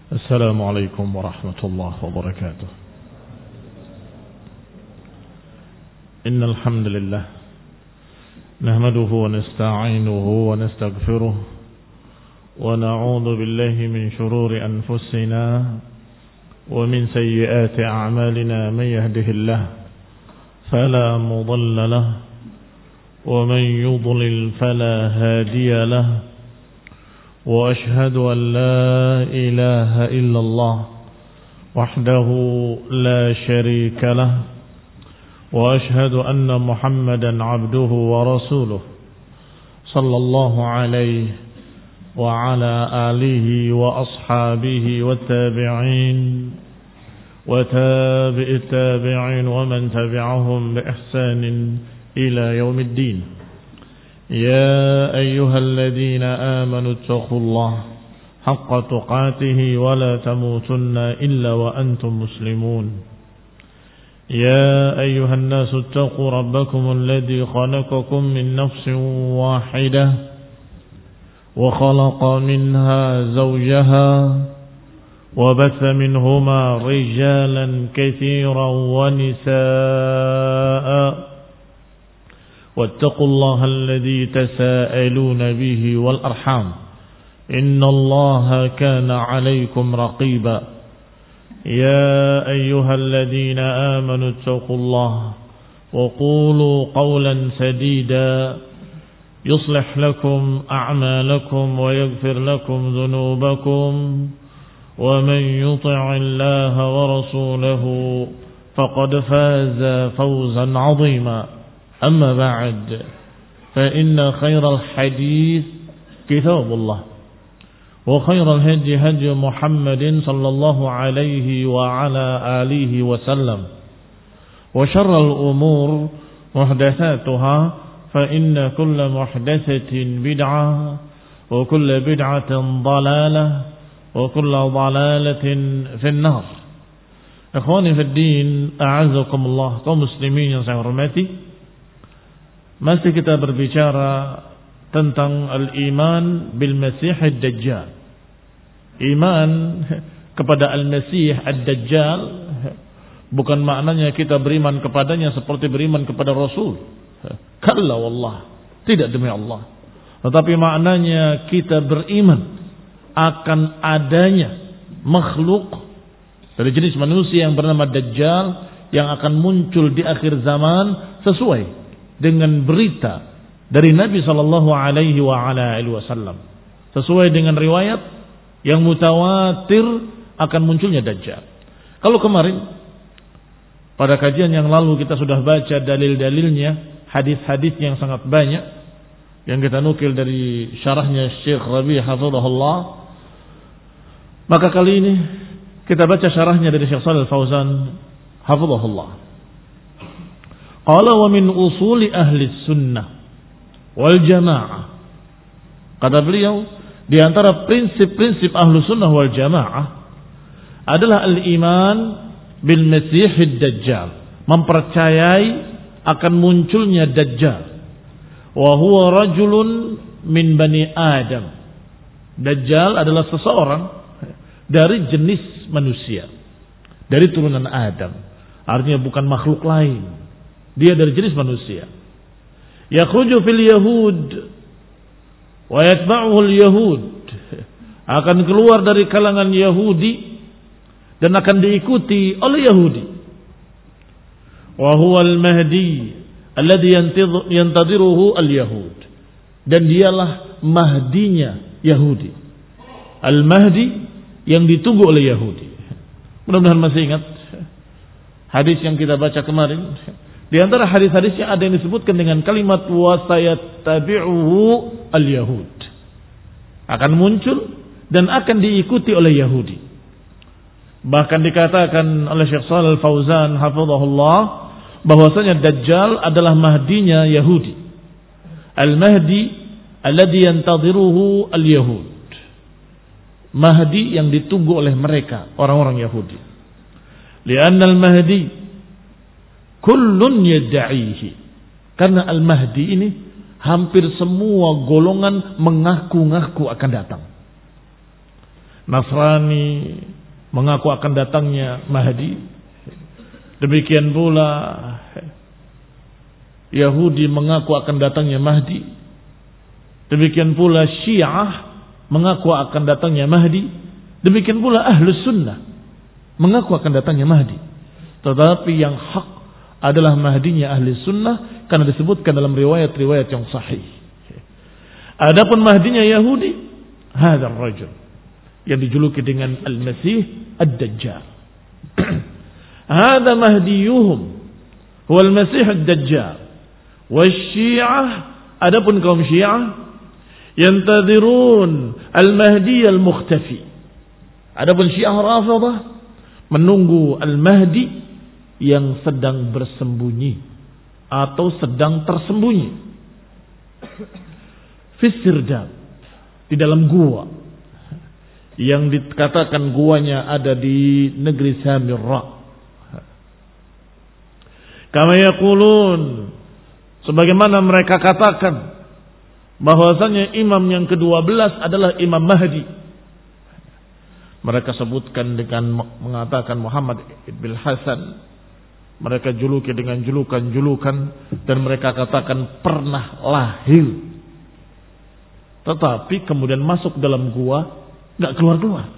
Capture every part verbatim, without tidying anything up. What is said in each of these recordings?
السلام عليكم ورحمة الله وبركاته. إن الحمد لله نحمده ونستعينه ونستغفره ونعوذ بالله من شرور أنفسنا ومن سيئات أعمالنا. من يهده الله فلا مضل له ومن يضلل فلا هادي له، وأشهد أن لا إله إلا الله وحده لا شريك له، وأشهد أن محمدا عبده ورسوله صلى الله عليه وعلى آله وأصحابه والتابعين وتابع التابعين ومن تبعهم بإحسان إلى يوم الدين. يا أيها الذين آمنوا اتقوا الله حق تقاته ولا تموتن إلا وأنتم مسلمون. يا أيها الناس اتقوا ربكم الذي خلقكم من نفس واحدة وخلق منها زوجها وبث منهما رجالا كثيرا ونساء، واتقوا الله الذي تساءلون به والأرحام إن الله كان عليكم رقيبا. يا أيها الذين آمنوا اتقوا الله وقولوا قولا سديدا يصلح لكم أعمالكم ويغفر لكم ذنوبكم، ومن يطع الله ورسوله فقد فاز فوزا عظيما. أما بعد، فإن خير الحديث كتاب الله، وخير الهدي هدي محمد صلى الله عليه وعلى آله وسلم، وشر الأمور محدثاتها، فإن كل محدثة بدعة وكل بدعة ضلالة وكل ضلالة في النار. Ikhwani fi din, a'azzakumullah, kaum muslimin yang saya hormati. Masih kita berbicara tentang al-iman bil Masih ad-Dajjal. Iman kepada al-Masih ad-Dajjal bukan maknanya kita beriman kepadanya seperti beriman kepada Rasul. Kalla wallah, tidak demi Allah. Tetapi maknanya kita beriman akan adanya makhluk dari jenis manusia yang bernama Dajjal yang akan muncul di akhir zaman sesuai dengan berita dari Nabi sallallahu alaihi wa ala alihi wasallam, sesuai dengan riwayat yang mutawatir akan munculnya Dajjal. Kalau kemarin pada kajian yang lalu kita sudah baca dalil-dalilnya, hadis-hadis yang sangat banyak yang kita nukil dari syarahnya Syekh Rabi' hafizahullah. Maka kali ini kita baca syarahnya dari Syekh Shalih Al-Fauzan hafizahullah. Qala wa min usuli ahli sunnah wal jamaah. Kata beliau, di antara prinsip-prinsip ahlu sunnah wal jamaah adalah al-iman bil Masih ad-Dajjal, mempercayai akan munculnya Dajjal. Wa huwa rajulun min bani Adam. Dajjal adalah seseorang dari jenis manusia, dari turunan Adam. Artinya bukan makhluk lain. Dia dari jenis manusia. Yakhruju fil yahud wa yatba'uhu al-yahud. Akan keluar dari kalangan Yahudi dan akan diikuti oleh Yahudi. Wa huwa al-mahdi alladhi yantadhiruhu al-yahud. Dan dialah mahdinya Yahudi. Al-mahdi yang ditunggu oleh Yahudi. Mudah-mudahan masih ingat hadis yang kita baca kemarin. Di antara hadis-hadisnya ada yang disebutkan dengan kalimat wasayattabi'uhu al-yahud. Akan muncul dan akan diikuti oleh Yahudi. Bahkan dikatakan oleh Syekh Shalih Al-Fauzan hafizahullah bahwasanya Dajjal adalah mahdinya Yahudi. Al-mahdi alladhi yantadhiruhu al-yahud. Mahdi yang ditunggu oleh mereka, orang-orang Yahudi. Li'anna al-mahdi kullun yad'ihi. Karena al-mahdi ini hampir semua golongan mengaku-ngaku akan datang. Nasrani mengaku akan datangnya Mahdi. Demikian pula Yahudi mengaku akan datangnya Mahdi. Demikian pula Syiah mengaku akan datangnya Mahdi. Demikian pula Ahlus Sunnah mengaku akan datangnya Mahdi. Tetapi yang hak adalah Mahdinya Ahli Sunnah, karena disebutkan dalam riwayat-riwayat yang sahih. Adapun Mahdinya Yahudi, hadzal rajul yang dijuluki dengan Al-Masih Ad-Dajjal. Hadza mahdiyuhum huwa Al-Masih Ad-Dajjal. Wasyiah, adapun kaum Syiah, yantadhirun Al-Mahdi Al-Mukhtafi. Adapun Syiah Rafidhah menunggu Al-Mahdi yang sedang bersembunyi atau sedang tersembunyi. Fisirdab, di dalam gua yang dikatakan guanya ada di negeri Samirra. Kama yaqulun, sebagaimana mereka katakan bahwasanya imam yang kedua belas adalah Imam Mahdi. Mereka sebutkan dengan mengatakan Muhammad ibn Hasan. Mereka juluki dengan julukan-julukan, dan mereka katakan pernah lahir. Tetapi kemudian masuk dalam gua, gak keluar-keluar.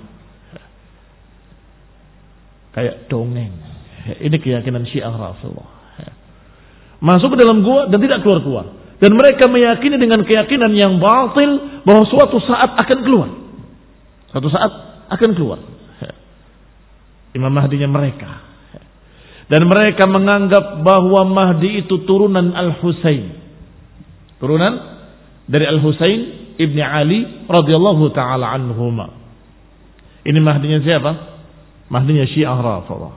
Kayak dongeng. Ini keyakinan Syiah Rafidhah. Masuk ke dalam gua dan tidak keluar-keluar. Dan mereka meyakini dengan keyakinan yang batil bahwa suatu saat akan keluar. Suatu saat akan keluar Imam Mahdinya mereka. Dan mereka menganggap bahwa Mahdi itu turunan Al-Husain. Turunan dari Al-Husain ibni Ali radhiyallahu taala anhuma. Ini Mahdinya siapa? Mahdinya Syiah Rafidhah.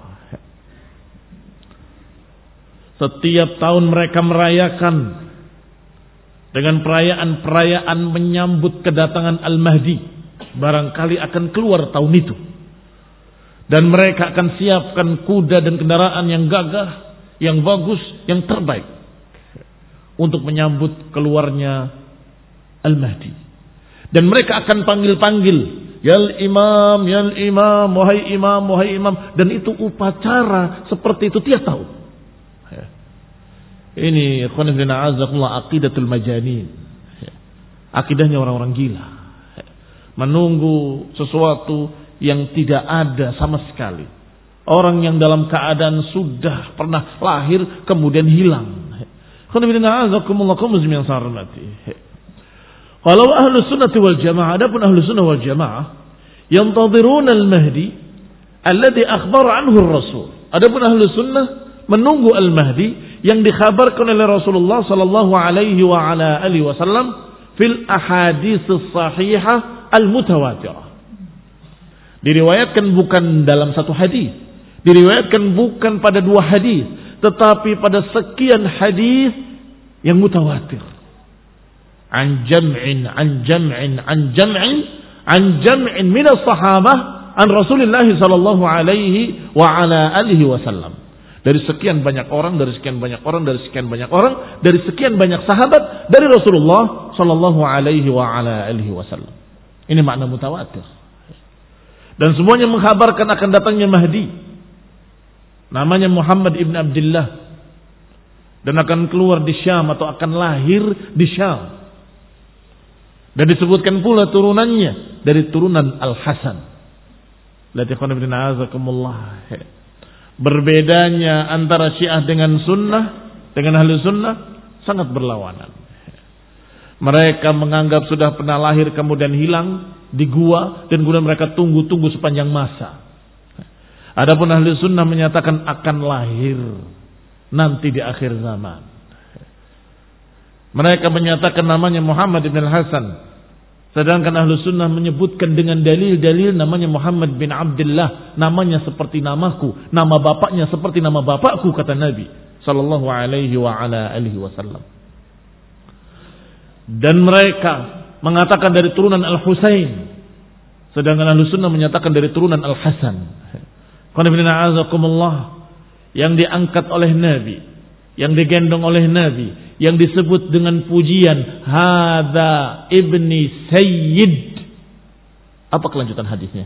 Setiap tahun mereka merayakan dengan perayaan-perayaan menyambut kedatangan Al-Mahdi. Barangkali akan keluar tahun itu. Dan mereka akan siapkan kuda dan kendaraan yang gagah, yang bagus, yang terbaik untuk menyambut keluarnya Al-Mahdi. Dan mereka akan panggil-panggil, Yal Imam, Yal Imam, wahai Imam, wahai Imam. Dan itu upacara seperti itu tiap tahun. Ini khonifina azakumullah aqidatul majanin. Akidahnya orang-orang gila. Menunggu sesuatu yang tidak ada sama sekali. Orang yang dalam keadaan sudah pernah lahir kemudian hilang. Khonifina azakumullah kaum muslimin yang saya hormati. Kalau ahlu sunnati wal jamaah, adapun ahlu sunnah wal jamaah, yantadhirun al-Mahdi alladhi akhbar anhu ar-Rasul. Adapun ahlu sunnah menunggu al-Mahdi yang dikhabarkan oleh Rasulullah sallallahu alaihi wa ala alihi wasallam fil ahadits as-sahihah al-mutawatirah. Diriwayatkan bukan dalam satu hadis, diriwayatkan bukan pada dua hadis, tetapi pada sekian hadis yang mutawatir. An jam'in an jam'in an jam'in an jam'in min as-sahabah an Rasulullah sallallahu alaihi wa ala alihi wasallam. Dari sekian banyak orang, dari sekian banyak orang, dari sekian banyak orang, dari sekian banyak sahabat dari Rasulullah sallallahu alaihi wa ala alihi wasallam. Ini makna mutawatir. Dan semuanya mengkhabarkan akan datangnya Mahdi. Namanya Muhammad ibn Abdullah. Dan akan keluar di Syam atau akan lahir di Syam. Dan disebutkan pula turunannya dari turunan Al-Hasan. Latihan ibn azakumullah. Berbedanya antara Syiah dengan Sunnah, dengan Ahli Sunnah, sangat berlawanan. Mereka menganggap sudah pernah lahir kemudian hilang di gua, dan kemudian mereka tunggu-tunggu sepanjang masa. Adapun Ahli Sunnah menyatakan akan lahir nanti di akhir zaman. Mereka menyatakan namanya Muhammad bin Hasan, sedangkan Ahlu Sunnah menyebutkan dengan dalil-dalil namanya Muhammad bin Abdullah, namanya seperti namaku, nama bapaknya seperti nama bapakku, kata Nabi sallallahu alaihi wa ala alihi wasallam. Dan mereka mengatakan dari turunan Al-Husain, sedangkan Ahlu Sunnah menyatakan dari turunan Al-Hasan. Qanifina azakumullah, yang diangkat oleh Nabi, yang digendong oleh Nabi, yang disebut dengan pujian hadza ibni sayyid, Apa kelanjutan hadisnya?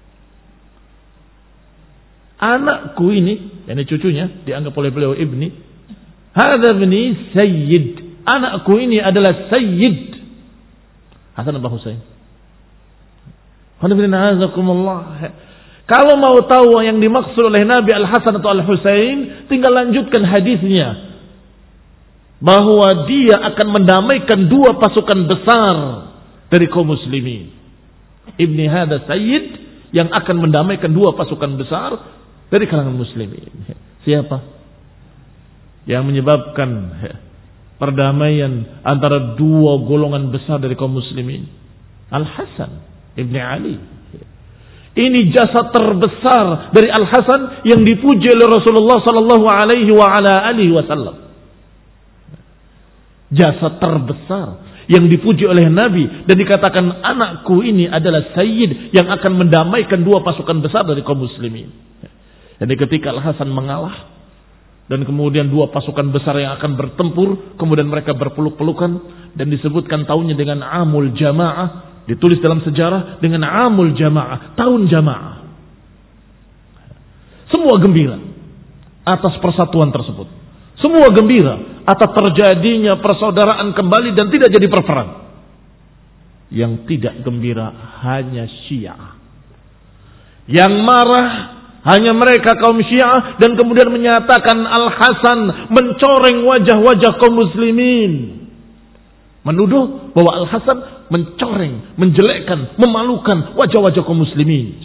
Anakku ini, yani cucunya, dianggap oleh beliau ibni. Hadza ibni sayyid. Anakku ini adalah sayyid. Hasan Abu Husain. Kalau mau tahu yang dimaksud oleh Nabi Al-Hasan atau Al-Husain, tinggal lanjutkan hadisnya. Bahwa dia akan mendamaikan dua pasukan besar dari kaum muslimin. Ibni hadza sayyid, yang akan mendamaikan dua pasukan besar dari kalangan muslimin. Siapa? Yang menyebabkan perdamaian antara dua golongan besar dari kaum muslimin. Al-Hasan Ibni Ali. Ini jasa terbesar dari Al-Hasan yang dipuji oleh Rasulullah sallallahu alaihi wa ala alihi wasallam. Jasa terbesar yang dipuji oleh Nabi dan dikatakan anakku ini adalah sayyid yang akan mendamaikan dua pasukan besar dari kaum muslimin. Jadi ketika Al-Hasan mengalah dan kemudian dua pasukan besar yang akan bertempur, kemudian mereka berpeluk-pelukan dan disebutkan tahunnya dengan Amul Jamaah, ditulis dalam sejarah dengan Amul Jamaah, tahun jamaah. Semua gembira atas persatuan tersebut. Semua gembira atas terjadinya persaudaraan kembali dan tidak jadi perperang. Yang tidak gembira hanya Syiah. Yang marah hanya mereka kaum Syiah dan kemudian menyatakan Al-Hasan mencoreng wajah-wajah kaum muslimin. Menuduh bahwa Al-Hasan mencoreng, menjelekkan, memalukan wajah-wajah kaum muslimin.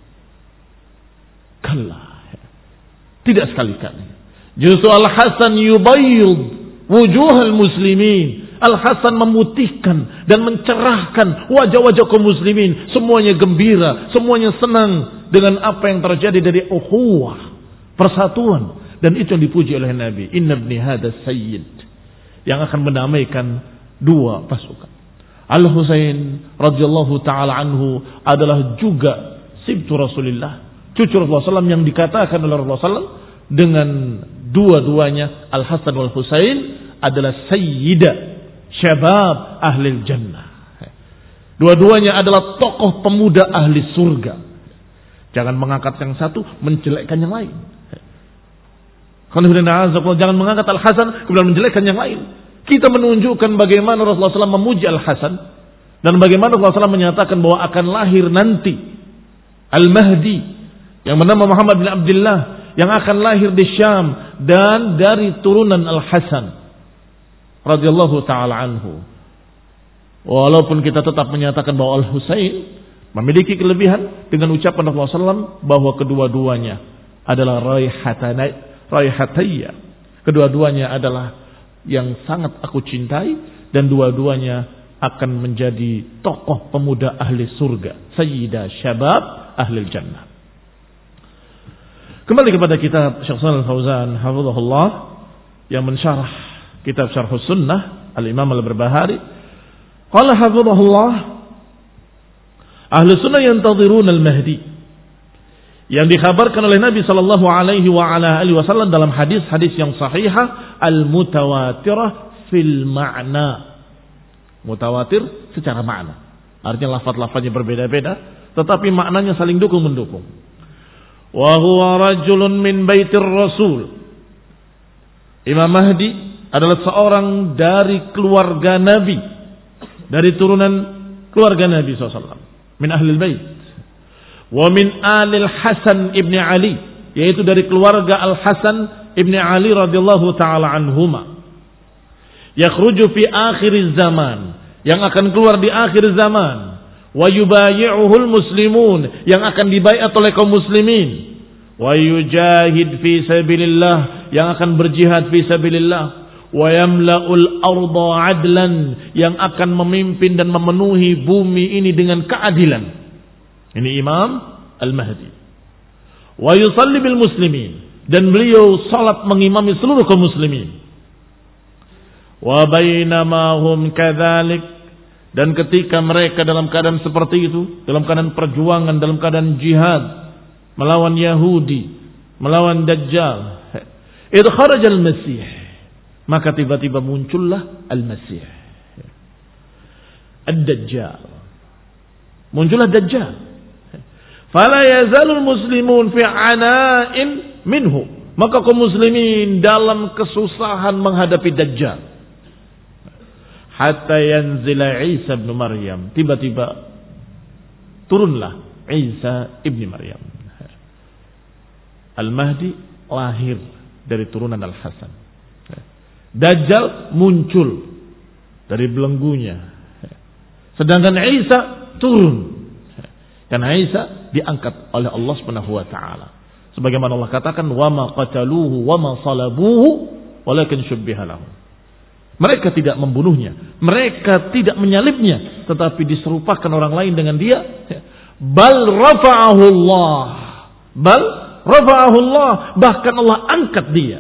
Kalla. Tidak sekali-kali. Justru Al-Hasan yubayyid wujuhal muslimin. Al-Hasan memutihkan dan mencerahkan wajah-wajah kaum muslimin. Semuanya gembira, semuanya senang dengan apa yang terjadi dari ukhuwah, persatuan, dan itu yang dipuji oleh Nabi. Inna ibni hadza sayyid, yang akan mendamaikan dua pasukan. Al-Husain radhiyallahu taala anhu adalah juga sibtu Rasulullah, cucu Rasulullah sallallahu alaihi wasallam yang dikatakan oleh Rasulullah sallallahu alaihi wasallam dengan dua-duanya Al-Hasan wal Husain adalah sayyida syabab ahli jannah. Dua-duanya adalah tokoh pemuda ahli surga. Jangan mengangkat yang satu, menjelekkan yang lain. Jangan mengangkat Al-Hasan kemudian menjelekkan yang lain. Kita menunjukkan bagaimana Rasulullah sallallahu alaihi wasallam memuji Al-Hasan dan bagaimana Rasulullah sallallahu alaihi wasallam menyatakan bahwa akan lahir nanti Al-Mahdi yang bernama Muhammad bin Abdullah yang akan lahir di Syam dan dari turunan Al-Hasan radhiyallahu taala anhu. Walaupun kita tetap menyatakan bahwa Al-Husain memiliki kelebihan dengan ucapan Rasulullah sallallahu alaihi wasallam bahwa kedua-duanya adalah raihatayya. Kedua-duanya adalah yang sangat aku cintai dan dua-duanya akan menjadi tokoh pemuda ahli surga, sayyida syabab ahli jannah. Kembali kepada kitab Syekh Shalih Al-Fauzan hafizahullah yang mensyarah kitab Syarhus Sunnah Al-Imam Al-Barbahari. Qala hafizahullah, ahli sunnah yantadhirun al-Mahdi, yang dikhabarkan oleh Nabi sallallahu alaihi wa ala alihi wasallam dalam hadis-hadis yang sahihah al-mutawatirah fil ma'na. Mutawatir secara makna. Artinya lafaz-lafaznya berbeda-beda tetapi maknanya saling dukung-mendukung. Wa huwa rajulun min baitir Rasul. Imam Mahdi adalah seorang dari keluarga Nabi, dari turunan keluarga Nabi sallallahu alaihi wasallam, min ahlil bait. Wa min alil Hasan ibni Ali, yaitu dari keluarga Al-Hasan ibni Ali radhiyallahu taala anhuma. Yakhruju fi akhir zaman, yang akan keluar di akhir zaman. Wa yubayi'uhul muslimun, yang akan dibaiat oleh kaum muslimin. Wa yujahid fi sabilillah, yang akan berjihad fi sabilillah. Wa yamla'ul arda adlan, yang akan memimpin dan memenuhi bumi ini dengan keadilan. Ini Imam Al-Mahdi. Wa yusalli bil muslimin, dan beliau salat mengimami seluruh kaum muslimin. Wa bainama hum kadzalik, dan ketika mereka dalam keadaan seperti itu, dalam keadaan perjuangan, dalam keadaan jihad melawan Yahudi, melawan Dajjal, idh kharaja al-Masih, maka tiba-tiba muncullah Al-Masih, Ad-Dajjal. muncullah Dajjal. Fala yazalul muslimun fi ana'in minhu. Maka kaum muslimin dalam kesusahan menghadapi Dajjal. Hatta yanzila Isa ibn Maryam. Tiba-tiba turunlah Isa ibn Maryam. Al-Mahdi lahir dari turunan Al-Hasan. Dajjal muncul dari belenggunya. Sedangkan Isa turun. Karena Isa diangkat oleh Allah Subhanahu wa taala. Sebagaimana Allah katakan, "Wa ma qataluhu wa ma salabuhu walakin syubbiha lahum." Mereka tidak membunuhnya, mereka tidak menyalibnya, tetapi diserupakan orang lain dengan dia. Bal rafa'ahu Allah. Bal rafa'ahu Allah, bahkan Allah angkat dia.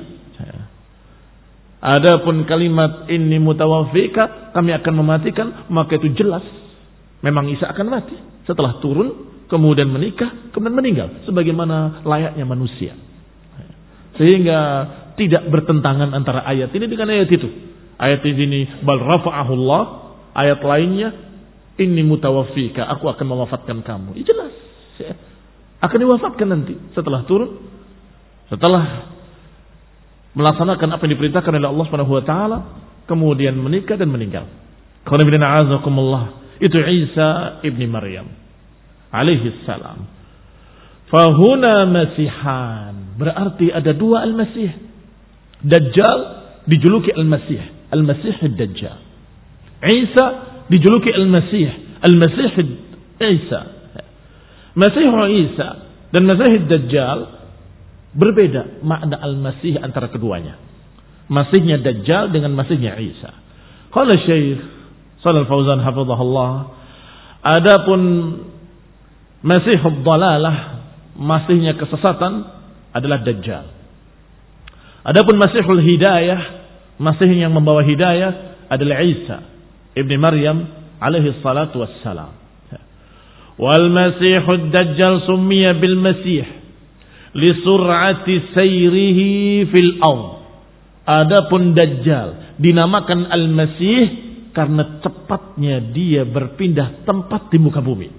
Adapun kalimat inni mutawaffika, kami akan mematikan, maka itu jelas memang Isa akan mati setelah turun, kemudian menikah, kemudian meninggal sebagaimana layaknya manusia. Sehingga tidak bertentangan antara ayat ini dengan ayat itu. Ayat ini bal rafa'ahu Allah, ayat lainnya inni mutawaffika, aku akan mewafatkan kamu. Ini jelas. Akan diwafatkan nanti setelah turun, setelah melaksanakan apa yang diperintahkan oleh Allah Subhanahu wa taala, kemudian menikah dan meninggal. Qul inna a'azakumullah. Itu Isa ibni Maryam alaihi salam. Fahuna masihan, berarti ada dua al-Masih. Dajjal dijuluki al-Masih, al-Masih ad-Dajjal. Isa dijuluki al-Masih, al-Masih Isa. Masih Isa dan Masih Dajjal berbeda makna al-Masih antara keduanya. Masihnya Dajjal dengan Masihnya Isa. Qala Syekh Shalal Fauzan hafizahullah, adapun Masihud Dhalalah, Masihnya kesesatan adalah Dajjal. Adapun Masihul Hidayah, Masih yang membawa hidayah adalah Isa ibni Maryam alaihi salatu wassalam. Wal Masihud Dajjal summiya bil Masih li sur'ati sayrihi fil ardh. Adapun Dajjal dinamakan Al-Masih karena cepatnya dia berpindah tempat di muka bumi.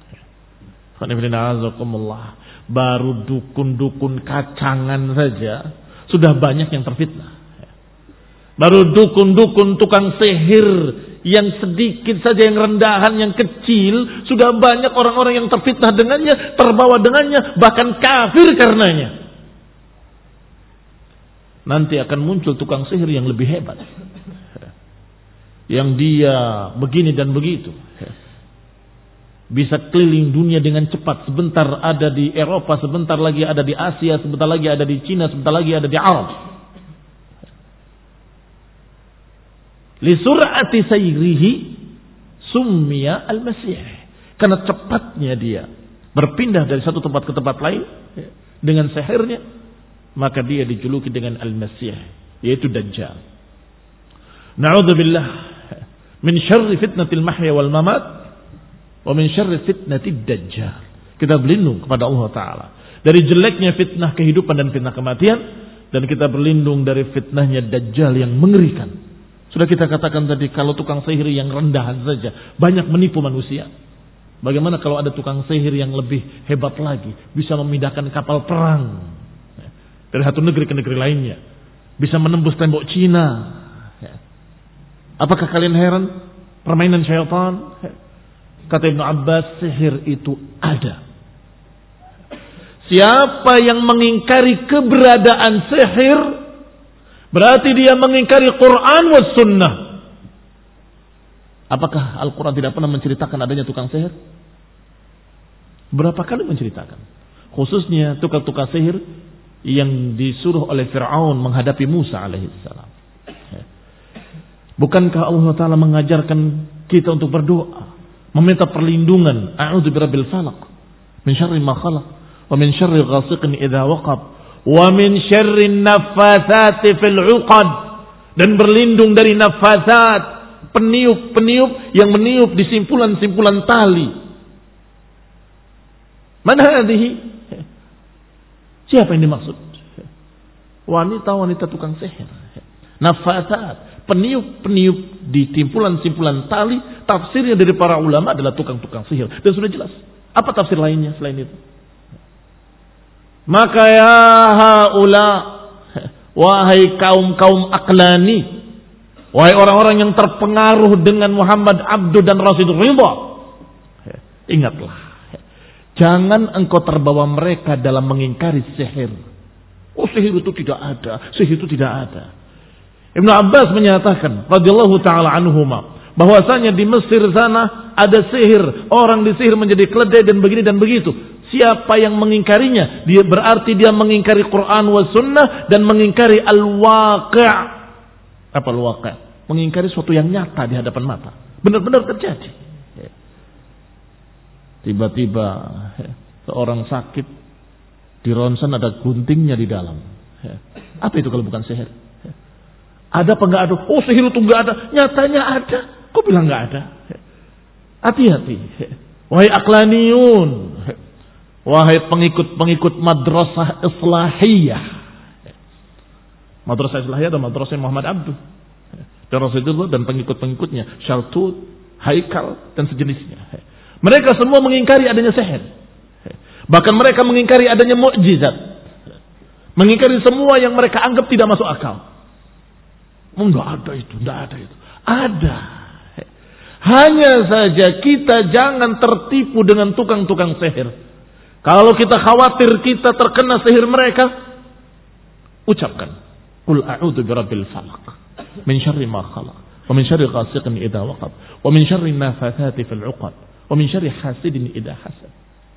Baru dukun-dukun kacangan saja sudah banyak yang terfitnah. Baru dukun-dukun tukang sihir yang sedikit saja, yang rendahan, yang kecil, sudah banyak orang-orang yang terfitnah dengannya, terbawa dengannya, bahkan kafir karenanya. Nanti akan muncul tukang sihir yang lebih hebat, yang dia begini dan begitu, bisa keliling dunia dengan cepat. Sebentar ada di Eropa, sebentar lagi ada di Asia, sebentar lagi ada di Cina, sebentar lagi ada di Arab. Li sur'ati sayrihi summiya al-Masih, karena cepatnya dia berpindah dari satu tempat ke tempat lain dengan sihirnya, maka dia dijuluki dengan al-Masih, yaitu Dajjal. Na'udzubillah min syarri fitnatil mahya wal mamat wa min syarri fitnatid Dajjal. Kita berlindung kepada Allah Ta'ala dari jeleknya fitnah kehidupan dan fitnah kematian, dan kita berlindung dari fitnahnya Dajjal yang mengerikan. Sudah kita katakan tadi, kalau tukang sihir yang rendahan saja banyak menipu manusia, bagaimana kalau ada tukang sihir yang lebih hebat lagi, bisa memindahkan kapal perang dari satu negeri ke negeri lainnya, bisa menembus tembok Cina. Apakah kalian heran? Permainan syaitan. Kata Ibnu Abbas, sihir itu ada. Siapa yang mengingkari keberadaan sihir, berarti dia mengingkari Quran was sunnah. Apakah Al-Quran tidak pernah menceritakan adanya tukang sihir? Berapa kali menceritakan? Khususnya tukang-tukang sihir yang disuruh oleh Fir'aun menghadapi Musa alaihissalam. Bukankah Allah Ta'ala mengajarkan kita untuk berdoa, meminta perlindungan, a'udzu birabbil falaq min syarri ma khalaq wa min syarri ghasiqin idza waqab wa min syarri naffatsati fil 'uqad, dan berlindung dari nafasat, peniup-peniup yang meniup di simpulan-simpulan tali. Mana hadhihi? Siapa yang dimaksud? Wanita-wanita tukang sihir. Nafatat, peniup-peniup di timpulan-timpulan tali, tafsirnya dari para ulama adalah tukang-tukang sihir. Dan sudah jelas. Apa tafsir lainnya selain itu? Maka ya haula, wahai kaum-kaum aklani, wahai orang-orang yang terpengaruh dengan Muhammad Abdu dan Rasul Ridha, ingatlah, jangan engkau terbawa mereka dalam mengingkari sihir. Oh, sihir itu tidak ada, sihir itu tidak ada. Ibnu Abbas menyatakan radhiyallahu taala anhuma, bahwasanya di Mesir sana ada sihir, orang disihir menjadi keledai dan begini dan begitu. Siapa yang mengingkarinya, dia berarti dia mengingkari Quran wa sunnah dan mengingkari al-waqi'. Apa al-waqi'? Mengingkari sesuatu yang nyata di hadapan mata. Benar-benar terjadi. Tiba-tiba seorang sakit, di ronsen ada guntingnya di dalam. Apa itu kalau bukan sihir? Ada apa enggak ada? Oh, sihir itu enggak ada. Nyatanya ada. Kok bilang enggak ada? Hati-hati. Wahai aklaniyun, wahai pengikut-pengikut madrasah islahiyah. Madrasah islahiyah adalah madrasah Muhammad Abdu dan Rasulullah dan pengikut-pengikutnya, Syaltut, Haikal dan sejenisnya. Mereka semua mengingkari adanya sihir. Bahkan mereka mengingkari adanya mukjizat. Mengingkari semua yang mereka anggap tidak masuk akal. Enggak ada itu, enggak ada itu. Ada. Hanya saja kita jangan tertipu dengan tukang-tukang sihir. Kalau kita khawatir kita terkena sihir mereka, ucapkan qul a'udzu birabbil falaq min syarri ma khalaq wa min syarri ghasiqin idza waqab wa min syarri nafathati fil 'uqad wa min syarri hasidin idza hasad.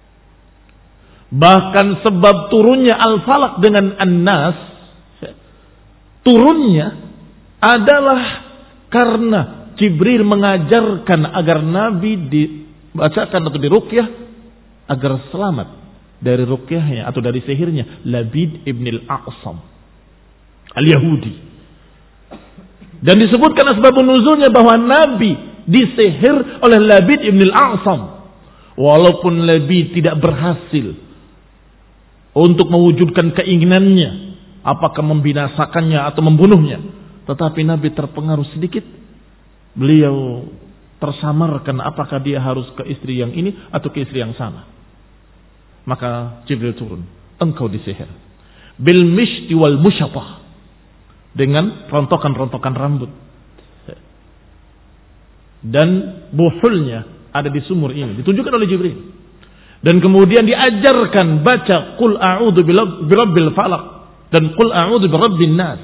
Bahkan sebab turunnya al-falaq dengan an-nas, turunnya adalah karena Jibril mengajarkan agar Nabi dibacakan atau diruqyah agar selamat dari ruqyahnya atau dari sihirnya Labid ibn al-A'sam al-Yahudi. Dan disebutkan asbabun nuzulnya bahwa Nabi disihir oleh Labid ibn al-A'sam. Walaupun Labid tidak berhasil untuk mewujudkan keinginannya, apakah membinasakannya atau membunuhnya, tetapi Nabi terpengaruh sedikit. Beliau tersamarkan apakah dia harus ke istri yang ini atau ke istri yang sana. Maka Jibril turun, engkau disihir bil mishti wal musyattah, dengan rontokan-rontokan rambut, dan buhulnya ada di sumur ini, ditunjukkan oleh Jibril. Dan kemudian diajarkan baca qul a'udzu birabbil falaq dan qul a'udzu birabbin nas.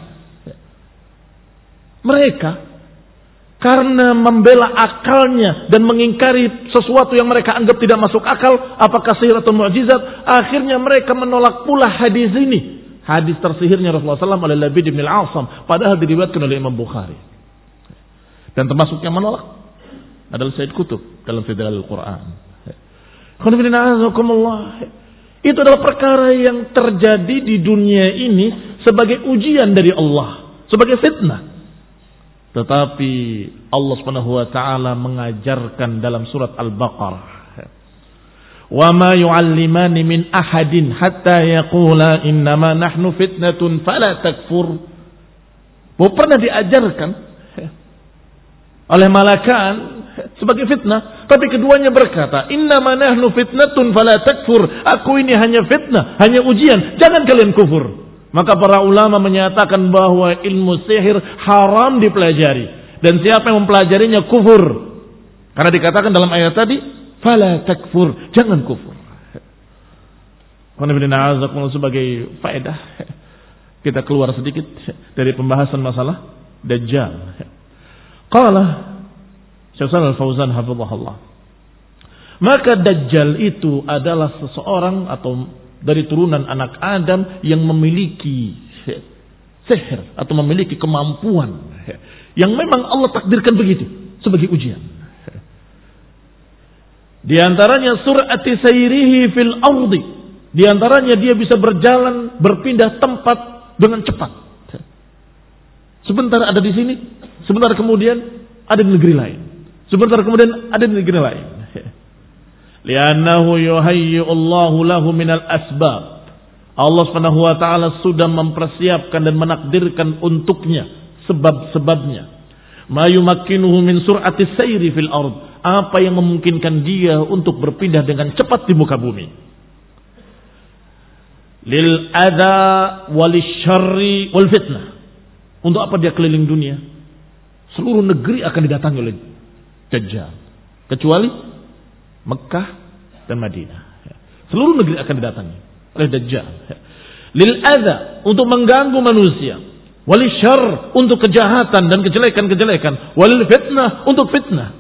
Mereka karena membela akalnya dan mengingkari sesuatu yang mereka anggap tidak masuk akal, apakah sihir atau mukjizat, akhirnya mereka menolak pula hadis ini. Hadis tersihirnya Rasulullah shallallahu alaihi wasallam oleh Labid bin al-A'sam, padahal diriwayatkan oleh Imam Bukhari. Dan termasuk yang menolak adalah Sayyid Qutb dalam Fidal Al-Quran. Itu adalah perkara yang terjadi di dunia ini sebagai ujian dari Allah, sebagai fitnah. Tetapi Allah Subhanahu wa taala mengajarkan dalam surat Al-Baqarah, "Wa ma yu'allimani min ahadin hatta yaqula innama nahnu fitnatun fala takfur." Bahwa pernah diajarkan oleh malakan sebagai fitnah, tapi keduanya berkata, "Innama nahnu fitnatun fala takfur." Aku ini hanya fitnah, hanya ujian, jangan kalian kufur. Maka para ulama menyatakan bahwa ilmu sihir haram dipelajari. Dan siapa yang mempelajarinya kufur. Karena dikatakan dalam ayat tadi, fala takfur, jangan kufur. Sebagai faedah, kita keluar sedikit dari pembahasan masalah Dajjal. Qala Syekh Shalal Al-Fauzan hafizahullah, maka Dajjal itu adalah seseorang atau dari turunan anak Adam yang memiliki sihir atau memiliki kemampuan yang memang Allah takdirkan begitu sebagai ujian. Di antaranya sur'ati sayrihi fil ardi, di antaranya dia bisa berjalan berpindah tempat dengan cepat. Sebentar ada di sini, sebentar kemudian ada di negeri lain, sebentar kemudian ada di negeri lain. Li'annahu yuhayyi'u Allahu lahu minal asbab. Allah Subhanahu wa taala sudah mempersiapkan dan menakdirkan untuknya sebab-sebabnya. Ma yumakkinuhu min sur'ati sayri fil ard. Apa yang memungkinkan dia untuk berpindah dengan cepat di muka bumi. Lil adha wal syarri wal fitnah. Untuk apa dia keliling dunia? Seluruh negeri akan didatangi oleh Dajjal. Kecuali Mekah dan Madinah. Seluruh negeri akan didatangi oleh Dajjal. Lil adha, untuk mengganggu manusia. Wal syarr, untuk kejahatan dan kejelekan-kejelekan. Wal fitnah, untuk fitnah.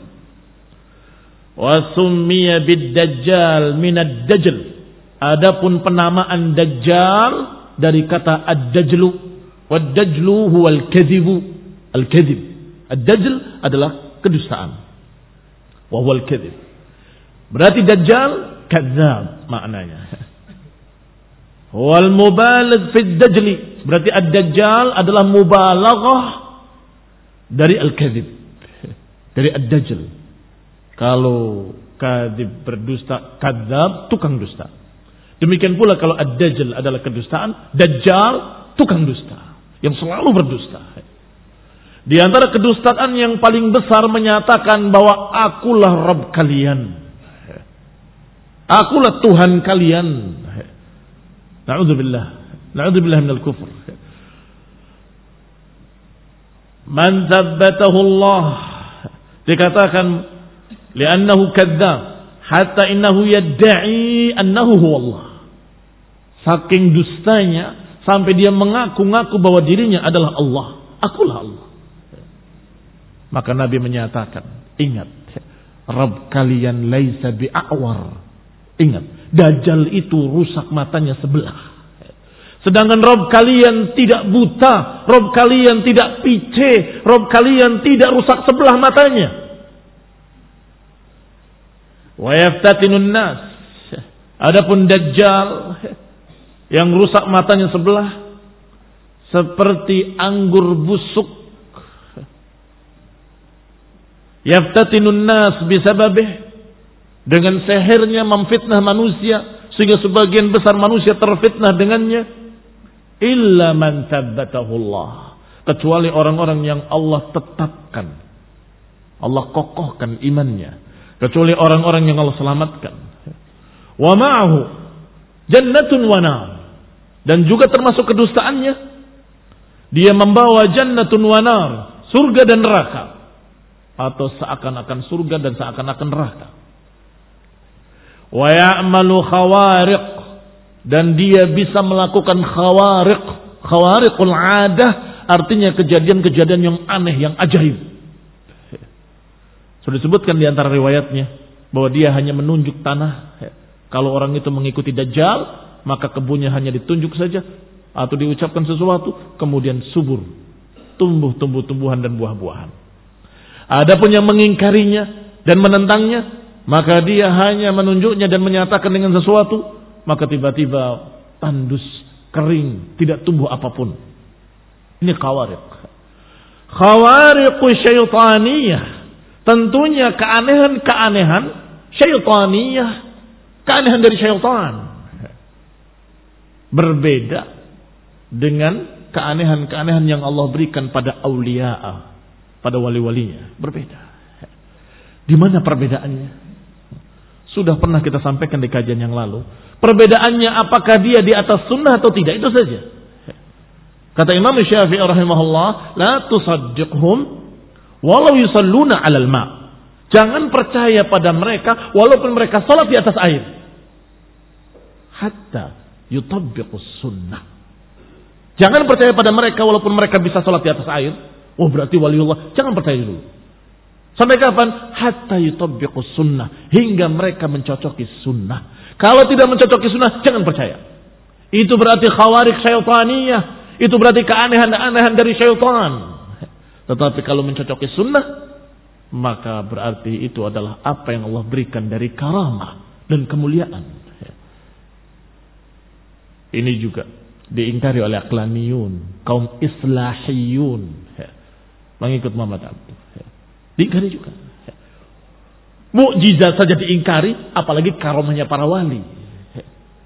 Wa summiya bid Dajjal minad dajjal. Adapun penamaan Dajjal dari kata ad-dajlu. Wad-dajlu huwal kadhibu. Al-kadhib. Ad-dajjal adalah kedustaan. Wa huwal kadhib. Berarti Dajjal kadzab maknanya. Wal mubaligh fid dajli. Berarti ad-dajjal adalah mubalaghah dari al-kadzib. Dari ad-dajjal. Kalau kadzib berdusta, kadzab tukang dusta. Demikian pula kalau ad-dajjal adalah kedustaan, dajjal tukang dusta yang selalu berdusta. Di antara kedustaan yang paling besar menyatakan bahwa akulah Rabb kalian. Akulah Tuhan kalian. Na'udzubillah. Na'udzubillah minal kufur. Man tsabbatahu Allah. Dikatakan li'annahu kadzdzab hatta innahu yadda'i annahu huwa Allah. Saking dustanya sampai dia mengaku-ngaku bahwa dirinya adalah Allah. Akulah Allah. Maka Nabi menyatakan, ingat, Rabb kalian laisa bi'awar. Ingat, Dajjal itu rusak matanya sebelah. Sedangkan Rabb kalian tidak buta, Rabb kalian tidak pice, Rabb kalian tidak rusak sebelah matanya. Wa yaftatinun nas. Adapun Dajjal yang rusak matanya sebelah seperti anggur busuk. Yaftatinun nas bisababih, dengan sehernya memfitnah manusia sehingga sebagian besar manusia terfitnah dengannya. Illa man tsabbatahu Allah, kecuali orang-orang yang Allah tetapkan, Allah kokohkan imannya, kecuali orang-orang yang Allah selamatkan. Wa ma'ahu jannatun wa nar, dan juga termasuk kedustaannya dia membawa jannatun wa nar, surga dan neraka, atau seakan-akan surga dan seakan-akan neraka. Wa ya'malu khawariq, dan dia bisa melakukan khawariq. Khawariqul adah artinya kejadian-kejadian yang aneh, yang ajaib. Sudah disebutkan di antara riwayatnya bahwa dia hanya menunjuk tanah. Kalau orang itu mengikuti Dajjal, maka kebunnya hanya ditunjuk saja atau diucapkan sesuatu, kemudian subur, tumbuh tumbuh-tumbuhan dan buah-buahan. Adapun yang mengingkarinya dan menentangnya, maka dia hanya menunjuknya dan menyatakan dengan sesuatu, maka tiba-tiba tandus, kering, tidak tumbuh apapun. Ini khawariq. Khawariqu syaitaniyah, tentunya keanehan-keanehan syaitaniyah, keanehan dari syaitan. Berbeda dengan keanehan-keanehan yang Allah berikan pada auliya, pada wali-walinya. Berbeda. Di mana perbedaannya? Sudah pernah kita sampaikan di kajian yang lalu. Perbedaannya apakah dia di atas sunnah atau tidak, itu saja. Kata Imam Syafi'i rahimahullah, la tusaddiqhum walau yusalluna 'alal ma'. Jangan percaya pada mereka walaupun mereka salat di atas air. Hatta yutabbiqus sunnah. Jangan percaya pada mereka walaupun mereka bisa salat di atas air. Oh, berarti waliullah. Jangan percaya dulu. Sampai kapan? Hatta yutabbiqus sunnah, hingga mereka mencocoki sunnah. Kalau tidak mencocoki sunnah, jangan percaya. Itu berarti khawariq syaitaniyah. Itu berarti keanehan-keanehan dari syaitan. Tetapi kalau mencocoki sunnah, maka berarti itu adalah apa yang Allah berikan dari karamah dan kemuliaan. Ini juga diingkari oleh aqlaniyun, kaum islahiyun, mengikut Muhammad Abduh. Diingkari juga. Mukjizat saja diingkari, apalagi karomahnya para wali.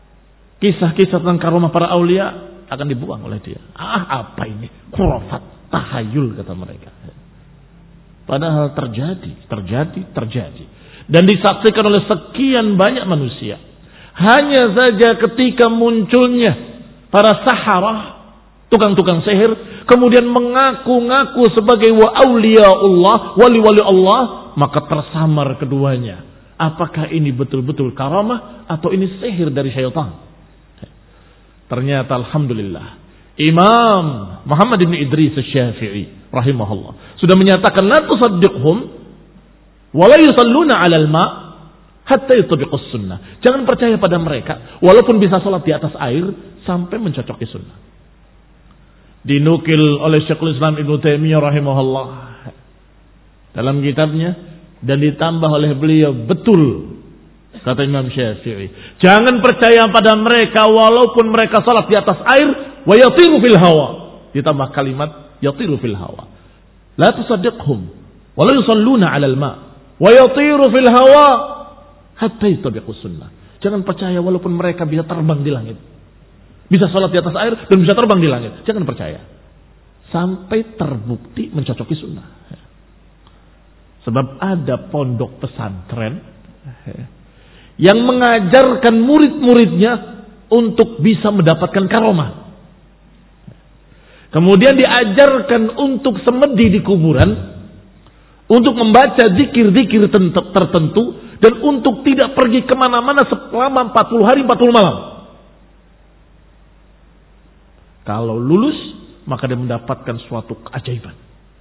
Kisah-kisah tentang karomah para aulia akan dibuang oleh dia. Ah, apa ini? Khurafat. tahayul kata mereka. Padahal terjadi, terjadi, terjadi. Dan disaksikan oleh sekian banyak manusia. Hanya saja ketika munculnya para saharah, tukang-tukang sihir, kemudian mengaku-ngaku sebagai wa awliyaullah, wali-wali Allah, maka tersamar keduanya. Apakah ini betul-betul karamah atau ini sihir dari syaitan? Ternyata alhamdulillah Imam Muhammad bin Idris Asy-Syafi'i rahimahullah sudah menyatakan la tusaddiqhum wa la yusalluna 'alal ma' hatta yutabiqus sunnah. Jangan percaya pada mereka walaupun bisa salat di atas air sampai mencocoki sunnah. Dinukil oleh Syekhul Islam Ibnu Taimiyah rahimahullah dalam kitabnya dan ditambah oleh beliau, betul kata Imam Syafi'i, jangan percaya pada mereka walaupun mereka salat di atas air wa yatiru fil hawa. Ditambah kalimat yatiru fil hawa. La tusaddiqhum wa la yusalluna 'alal ma' wa yatiru fil hawa hatta yatabiqus sunnah. Jangan percaya walaupun mereka bisa terbang di langit. Bisa salat di atas air dan bisa terbang di langit. Jangan percaya sampai terbukti mencocoki sunnah. Sebab ada pondok pesantren yang mengajarkan murid-muridnya untuk bisa mendapatkan karomah. Kemudian diajarkan untuk semedi di kuburan, untuk membaca zikir-zikir tertentu, dan untuk tidak pergi kemana-mana selama empat puluh hari empat puluh malam. Kalau lulus, maka dia mendapatkan suatu keajaiban.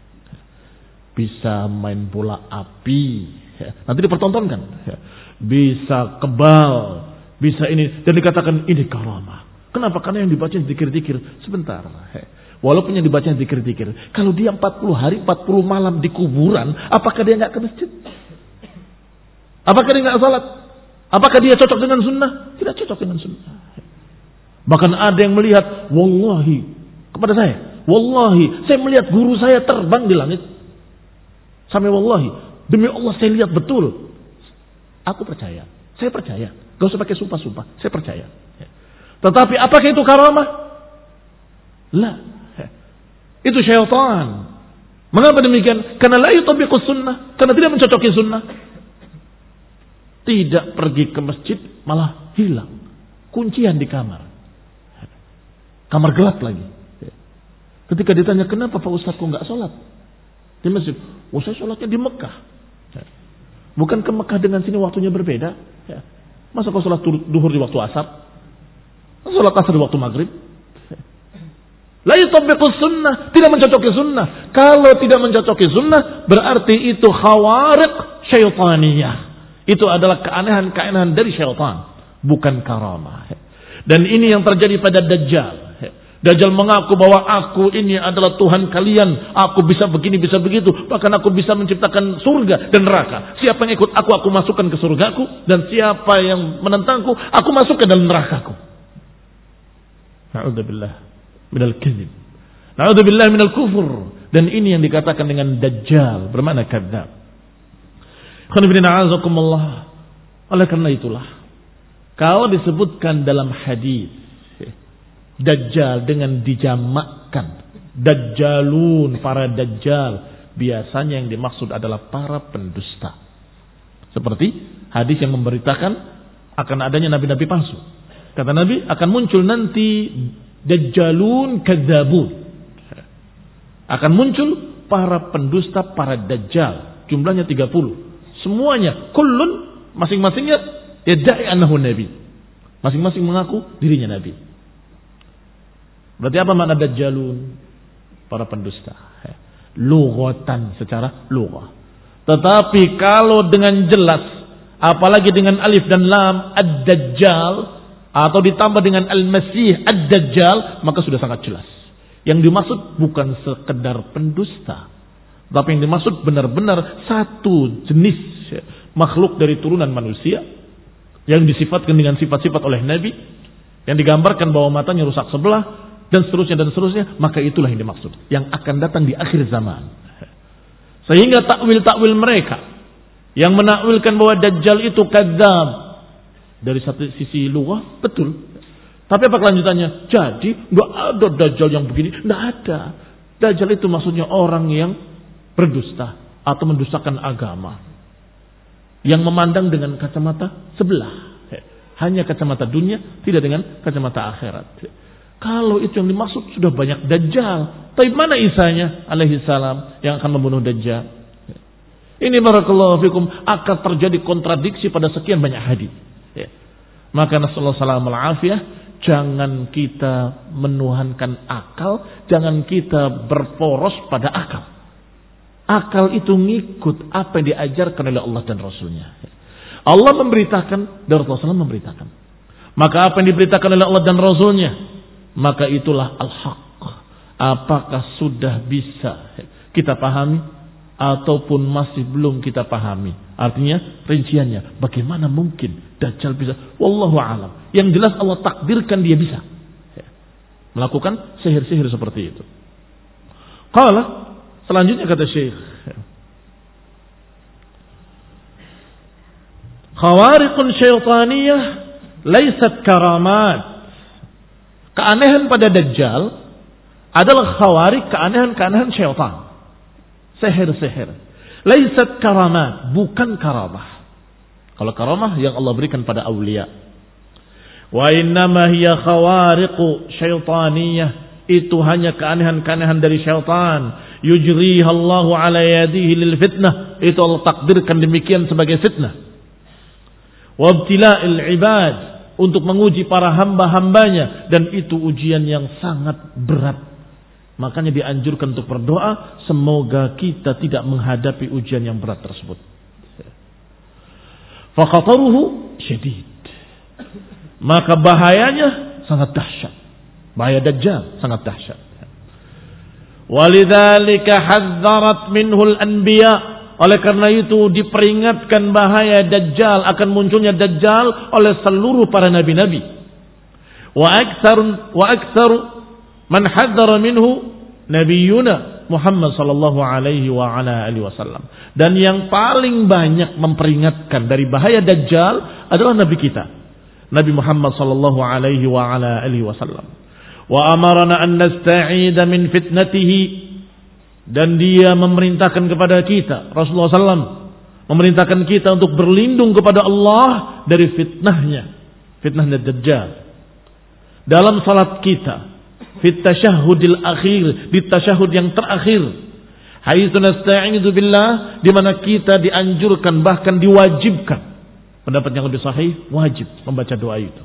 Bisa main bola api, nanti dipertontonkan. Bisa kebal, bisa ini, dan dikatakan ini karamah. Kenapa? Karena yang dibaca zikir-zikir sebentar. Walaupun yang dibaca zikir-zikir, kalau dia empat puluh hari empat puluh malam di kuburan, apakah dia nggak ke masjid? Apakah dia nggak salat? Apakah dia cocok dengan sunnah? Tidak cocok dengan sunnah. Bahkan ada yang melihat, wallahi kepada saya, wallahi saya melihat guru saya terbang di langit. Sampai wallahi, demi Allah saya lihat betul. Aku percaya, saya percaya. Gak usah pakai sumpah-sumpah, saya percaya. Tetapi apakah itu karamah? Lah, itu syaitan. Mengapa demikian? Karena la yutabiqus sunnah, karena tidak mencocoki sunnah. Tidak pergi ke masjid, malah hilang. Kuncian di kamar. Kamar gelap lagi. Ketika ditanya, kenapa Pak Ustaz kok nggak sholat di masjid? Oh, saya sholatnya di Mekah. Bukan ke Mekah dengan sini waktunya berbeda. Masa kau sholat duhur di waktu asar? Sholat asar di waktu maghrib? La yutabiqus sunnah, tidak mencocoki sunnah. Kalau tidak mencocoki sunnah, berarti itu khawariq syaitaniyah. Itu adalah keanehan-keanehan dari syaitan, bukan karamah. Dan ini yang terjadi pada Dajjal. Dajjal mengaku bahwa aku ini adalah Tuhan kalian. Aku bisa begini, bisa begitu. Bahkan aku bisa menciptakan surga dan neraka. Siapa yang ikut aku, aku masukkan ke surgaku. Dan siapa yang menentangku, aku masukkan dalam nerakaku. Na'udzubillah minal kadzib. Na'udzubillah minal kufur. Dan ini yang dikatakan dengan Dajjal, bermakna kadzab. Khonifina'azakumullah. Oleh karena itulah, kalau disebutkan dalam hadis Dajjal dengan dijamakkan, Dajjalun, para Dajjal, biasanya yang dimaksud adalah para pendusta. Seperti hadis yang memberitakan akan adanya nabi-nabi palsu. Kata Nabi, akan muncul nanti Dajjalun kadzabun. Akan muncul para pendusta, para Dajjal. Jumlahnya tiga puluh. Semuanya, kullun, masing-masingnya yadda'i annahu nabi. Masing-masing mengaku dirinya nabi. Berarti apa makna Dajjalun? Para pendusta. Lughatan, secara lughah. Tetapi kalau dengan jelas, apalagi dengan alif dan lam, ad-Dajjal, atau ditambah dengan al-Masih ad-Dajjal, maka sudah sangat jelas. Yang dimaksud bukan sekedar pendusta, tapi yang dimaksud benar-benar satu jenis makhluk dari turunan manusia yang disifatkan dengan sifat-sifat oleh Nabi, yang digambarkan bahwa matanya rusak sebelah, dan seterusnya dan seterusnya, maka itulah yang dimaksud, yang akan datang di akhir zaman. Sehingga takwil-takwil mereka yang menakwilkan bahwa Dajjal itu kadzab, dari satu sisi lughah betul, tapi apa kelanjutannya? Jadi nggak ada Dajjal yang begini, nggak ada. Dajjal itu maksudnya orang yang berdusta atau mendustakan agama, yang memandang dengan kacamata sebelah, hanya kacamata dunia, tidak dengan kacamata akhirat. Kalau itu yang dimaksud, sudah banyak Dajjal. Tapi mana Isanya alaihi salam yang akan membunuh Dajjal? Ini barakallahu fikum akan terjadi kontradiksi pada sekian banyak hadis. Maka nasallahu salam al-afiyah, jangan kita menuhankan akal, jangan kita berporos pada akal. Akal itu ngikut apa yang diajarkan oleh Allah dan Rasulnya. Allah memberitakan dan Rasulullah shallallahu alaihi wasallam memberitakan. Maka apa yang diberitakan oleh Allah dan Rasulnya, maka itulah al-haq. Apakah sudah bisa kita pahami ataupun masih belum kita pahami? Artinya rinciannya, bagaimana mungkin Dajjal bisa? Wallahu a'lam. Yang jelas Allah takdirkan dia bisa melakukan sihir-sihir seperti itu. Qala, selanjutnya kata Syekh, khawariqun syaitaniyah laysat karamat. Keanehan pada Dajjal adalah khawarik, keanehan-keanehan syaitan, sihir-sihir. Laysat karamat, bukan karamah. Kalau karamah yang Allah berikan pada awliya. Wa innama hiya khawariqu syaitaniyah, itu hanya keanehan-keanehan dari syaitan. Yujriha Allahu ala yadihi lil fitnah, itu Allah takdirkan demikian sebagai fitnah. Wa ibtila'il ibad, untuk menguji para hamba-hambanya, dan itu ujian yang sangat berat. Makanya dianjurkan untuk berdoa, semoga kita tidak menghadapi ujian yang berat tersebut. Fa khataruhu syadid, maka bahayanya sangat dahsyat. Bahaya Dajjal sangat dahsyat. Walidzalika hadzarat minhul anbiya, oleh karena itu diperingatkan bahaya Dajjal, akan munculnya Dajjal oleh seluruh para nabi-nabi. Wa aktsar wa aktsar man hadzara minhu nabiyuna Muhammad sallallahu alaihi wa ala alihi wasallam. Dan yang paling banyak memperingatkan dari bahaya Dajjal adalah nabi kita, Nabi Muhammad sallallahu alaihi wa ala alihi wasallam. Wa amarna an nasta'ida min fitnatihi, dan dia memerintahkan kepada kita, Rasulullah sallallahu alaihi wasallam memerintahkan kita untuk berlindung kepada Allah dari fitnahnya, fitnahnya Dajjal. Dalam salat kita, fit tasyahhudil akhir, di tasyahud yang terakhir, haitsu nasta'idu billah, di mana kita dianjurkan bahkan diwajibkan, pendapat yang lebih sahih, wajib membaca doa itu.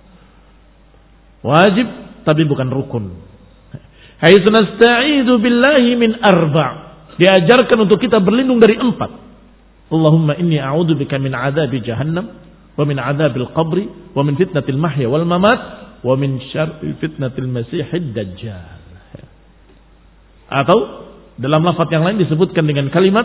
Wajib tapi bukan rukun. Haitsu nasta'idu billahi min arba', diajarkan untuk kita berlindung dari empat. Allahumma inni a'udzubika min 'adzabi jahannam wa min 'adzabil qabri wa min fitnatil mahya wal mamat wa min syarri fitnatil masiihid dajjal. Atau dalam lafaz yang lain disebutkan dengan kalimat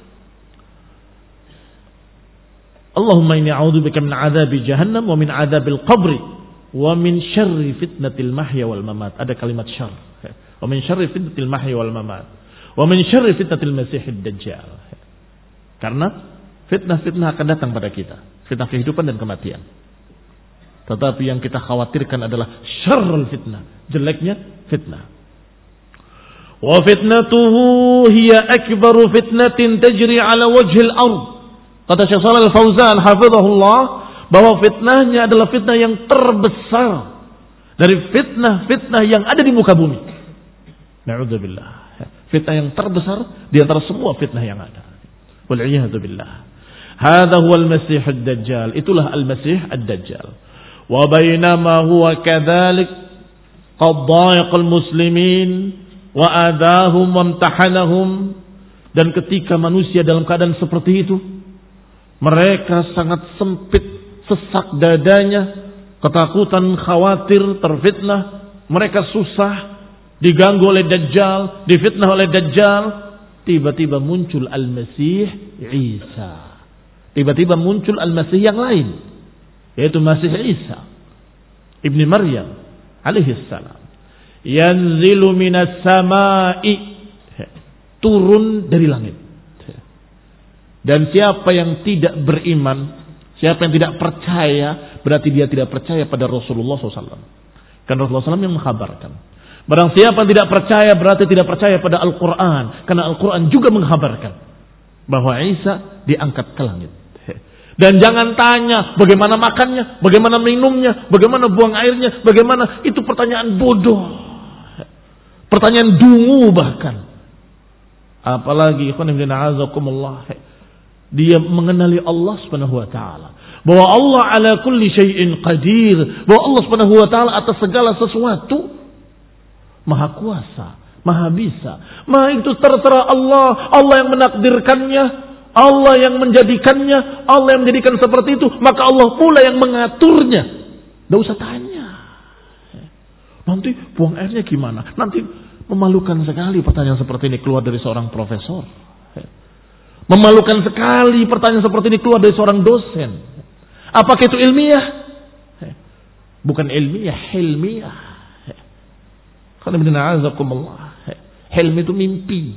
Allahumma inni a'udzubika min 'adzabi jahannam wa min 'adzabil qabri wa min syarri fitnatil mahya wal mamat. Ada kalimat syarr. Wa min syarri fitnatil mahya wal mamat wa min syarri fitnatil masiihid dajjal. Karena fitnah-fitnah akan datang pada kita, fitnah kehidupan dan kematian. Tetapi yang kita khawatirkan adalah syarrul fitnah, jeleknya fitnah. Wa fitnatuhu hiya akbaru fitnatin tajri ala wajhil ard. Kata Syekh Shalal Al-Fauzan hafizahullah, bahwa fitnahnya adalah fitnah yang terbesar dari fitnah-fitnah yang ada di muka bumi. Na'udzubillah. Fitnah yang terbesar di antara semua fitnah yang ada. Wal'iyadu billah. Hadha huwa al-Masih ad-Dajjal. Itulah al-Masih ad-Dajjal. Wa bainama huwa kadzalik qad dhayaqa al-muslimin wa adahum wa imtahanahum. Dan ketika manusia dalam keadaan seperti itu, mereka sangat sempit, sesak dadanya, ketakutan, khawatir, terfitnah, mereka susah, diganggu oleh Dajjal, difitnah oleh Dajjal. Tiba-tiba muncul Al-Masih Isa. Tiba-tiba muncul Al-Masih yang lain, yaitu Masih Isa Ibni Maryam alaihi salam. Yanzilu minas samai, turun dari langit. Dan siapa yang tidak beriman, siapa yang tidak percaya, berarti dia tidak percaya pada Rasulullah shallallahu alaihi wasallam. Kan Rasulullah shallallahu alaihi wasallam yang mengkhabarkan Barang siapa yang tidak percaya berarti tidak percaya pada Al-Quran. Karena Al-Quran juga menghabarkan bahwa Isa diangkat ke langit. Dan jangan tanya bagaimana makannya, bagaimana minumnya, bagaimana buang airnya, bagaimana. Itu pertanyaan bodoh. Pertanyaan dungu bahkan. Apalagi dia mengenali Allah Subhanahu wa taala. Bahwa Allah ala kulli syai'in qadir. Bahwa Allah Subhanahu wa taala atas segala sesuatu Maha kuasa, Maha bisa. Maha itu terserah Allah. Allah yang menakdirkannya, Allah yang menjadikannya, Allah yang menjadikan seperti itu, maka Allah pula yang mengaturnya. Tidak usah tanya. Nanti buang airnya gimana? Nanti memalukan sekali pertanyaan seperti ini keluar dari seorang profesor. Memalukan sekali pertanyaan seperti ini keluar dari seorang dosen. Apakah itu ilmiah? Bukan ilmiah, hilmiah. Hilm itu mimpi.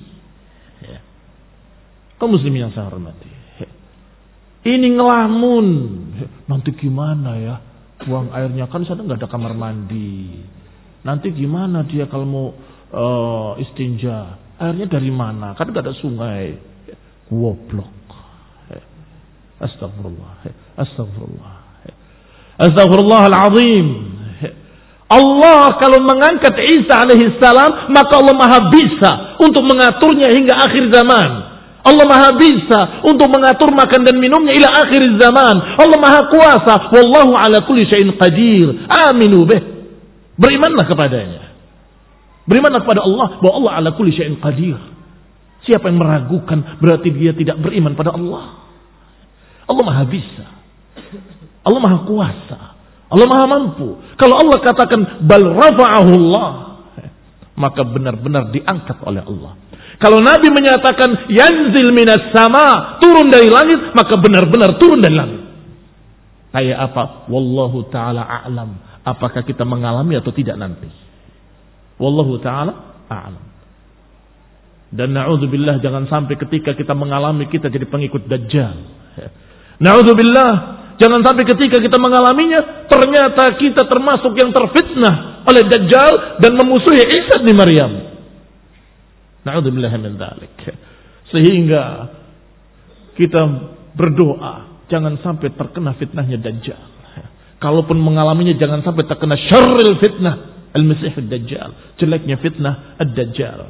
Kaum muslimin yang saya hormati. Ini ngelamun. Nanti gimana ya? Buang airnya kan sana nggak ada kamar mandi. Nanti gimana dia kalau mau uh, istinja? Airnya dari mana? Kan nggak ada sungai. Goblok. Astagfirullah. Astagfirullah. Astagfirullahalazim. Allah kalau mengangkat Isa alaihissalam, maka Allah maha bisa untuk mengaturnya hingga akhir zaman. Allah maha bisa untuk mengatur makan dan minumnya ila akhir zaman. Allah maha kuasa. Wallahu ala kulli syai'in qadir. Aminu bih. Berimanlah kepadanya. Berimanlah kepada Allah bahwa Allah ala kulli syai'in qadir. Siapa yang meragukan berarti dia tidak beriman pada Allah. Allah maha bisa. Allah maha kuasa. Allah maha mampu. Kalau Allah katakan bal rafa'ahu Allah, maka benar-benar diangkat oleh Allah. Kalau Nabi menyatakan yanzil minas sama, turun dari langit, maka benar-benar turun dari langit. Kayak apa? Wallahu ta'ala a'lam. Apakah kita mengalami atau tidak nanti? Wallahu ta'ala a'lam. Dan na'udzubillah, jangan sampai ketika kita mengalami kita jadi pengikut Dajjal. Na'udzubillah, jangan sampai ketika kita mengalaminya ternyata kita termasuk yang terfitnah oleh Dajjal dan memusuhi Isa bin Maryam. Na'udzubillah min dzalik. Sehingga kita berdoa jangan sampai terkena fitnahnya Dajjal. Kalaupun mengalaminya jangan sampai terkena syarril fitnah al-Masih ad-Dajjal, jeleknya fitnah ad-Dajjal.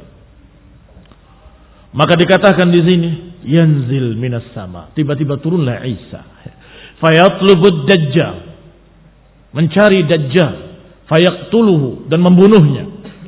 Maka dikatakan di sini yanzil minas sama, tiba-tiba turunlah Isa. Fayatlubud Dajjal, mencari Dajjal, fayaqtuluhu, dan membunuhnya.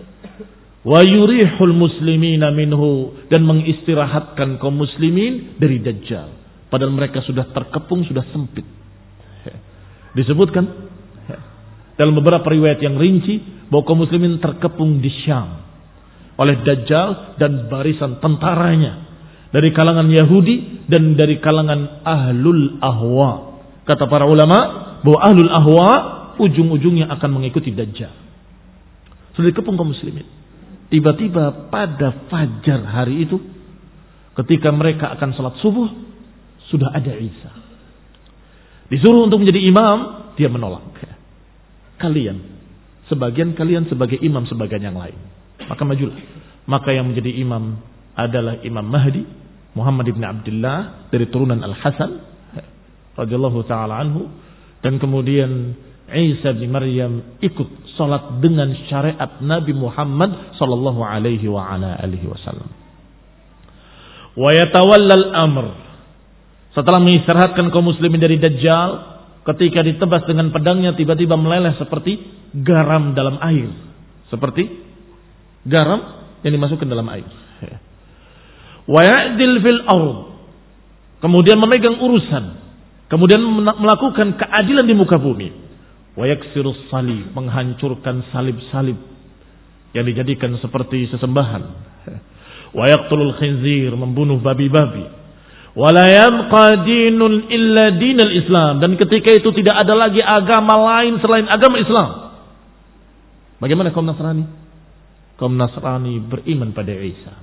Wa yurihul muslimina minhu, dan mengistirahatkan kaum muslimin dari Dajjal. Padahal mereka sudah terkepung, sudah sempit. Disebutkan dalam beberapa riwayat yang rinci bahwa kaum muslimin terkepung di Syam oleh Dajjal dan barisan tentaranya dari kalangan Yahudi dan dari kalangan ahlul ahwa. Kata para ulama bahwa ahlul ahwa ujung-ujungnya akan mengikuti Dajjal. Sudah dikepung kaum muslimin. Tiba-tiba pada fajar hari itu, ketika mereka akan salat subuh, sudah ada Isa. Disuruh untuk menjadi imam, dia menolak. Kalian, sebagian kalian sebagai imam, sebagian yang lain. Maka majulah. Maka yang menjadi imam adalah Imam Mahdi, Muhammad ibn Abdullah dari turunan Al-Hasan radhiyallahu taala anhu, dan kemudian Isa bin Maryam ikut salat dengan syariat Nabi Muhammad sallallahu alaihi wa ala alihi wasallam. Wa yatawalla al-amr, setelah mengistirahatkan kaum muslimin dari Dajjal, ketika ditebas dengan pedangnya tiba-tiba meleleh seperti garam dalam air, seperti garam yang dimasukkan dalam air. Wa ya'dil fil ardh, kemudian memegang urusan, kemudian melakukan keadilan di muka bumi. Wa yaksirus salib, menghancurkan salib-salib yang dijadikan seperti sesembahan. Wa yaqtulul khinzir, membunuh babi-babi. Wa la yabqa dinun illa dinul Islam, dan ketika itu tidak ada lagi agama lain selain agama Islam. Bagaimana kaum Nasrani? Kaum Nasrani beriman pada Isa.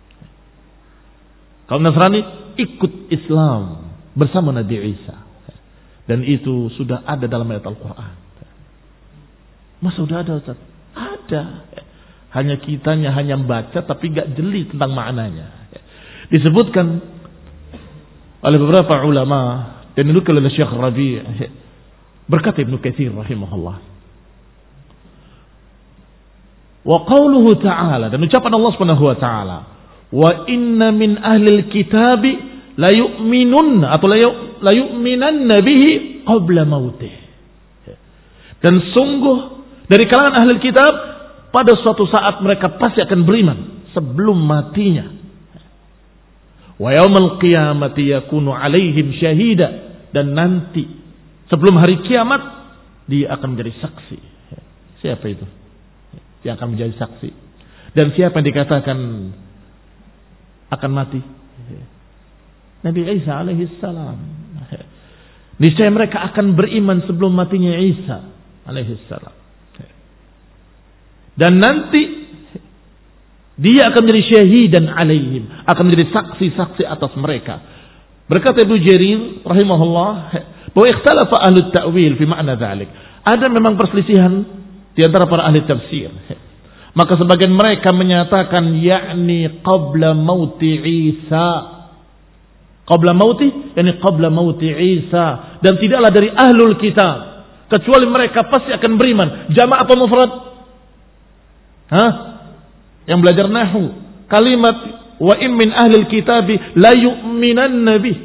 Kaum Nasrani ikut Islam bersama Nabi Isa. Dan itu sudah ada dalam ayat Al-Quran. Masa sudah ada, Ustaz? Ada. Hanya kitanya hanya baca tapi gak jeli tentang maknanya. Disebutkan oleh beberapa ulama dan dinukil oleh Syekh Rabi', berkata Ibnu Katsir rahimahullah, wa qauluhu ta'ala, dan ucapan Allah Subhanahu wa taala, wa inna min ahlil kitabi la yu'minun atau la yu'minanna bihi qabla mautih. Dan sungguh dari kalangan ahlul kitab pada suatu saat mereka pasti akan beriman sebelum matinya. Wa yaumal qiyamati yakunu alaihim syahida, dan nanti sebelum hari kiamat dia akan menjadi saksi. Siapa itu? Dia akan menjadi saksi. Dan siapa yang dikatakan akan mati? Nabi Isa alaihi salam. Niscaya mereka akan beriman sebelum matinya Isa alaihi salam. Dan nanti dia akan menjadi syahidan alaihim, akan menjadi saksi-saksi atas mereka. Berkata Ibnu Jarir rahimahullah, bahwa ikhtalafa ahli ta'wil fi makna dzalik. Ada memang perselisihan di antara para ahli tafsir. Maka sebagian mereka menyatakan yakni qabla mauti Isa. Qabla mauti, yakni qabla mauti Isa, dan tidaklah dari ahlul kitab kecuali mereka pasti akan beriman. Jama' atau mufrad? Hah? Yang belajar nahwu, kalimat wa in min ahlil kitabi la yu'minanna bih.